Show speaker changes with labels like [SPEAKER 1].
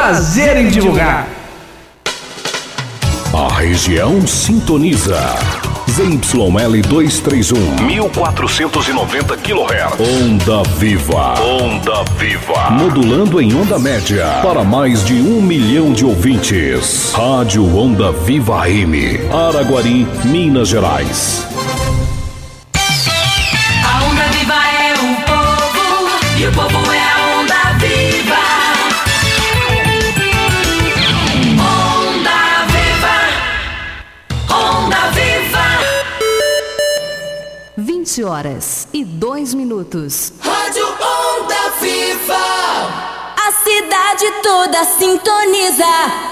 [SPEAKER 1] prazer em divulgar.
[SPEAKER 2] A região sintoniza. ZYL 231, 1490 kHz. Onda Viva. Onda Viva. Modulando em onda média para mais de 1 milhão de ouvintes. Rádio Onda Viva AM, Araguari, Minas Gerais.
[SPEAKER 3] A Onda Viva é o povo e o povo é a Onda Viva.
[SPEAKER 4] 20h02.
[SPEAKER 3] Rádio Onda Viva. A cidade toda sintoniza.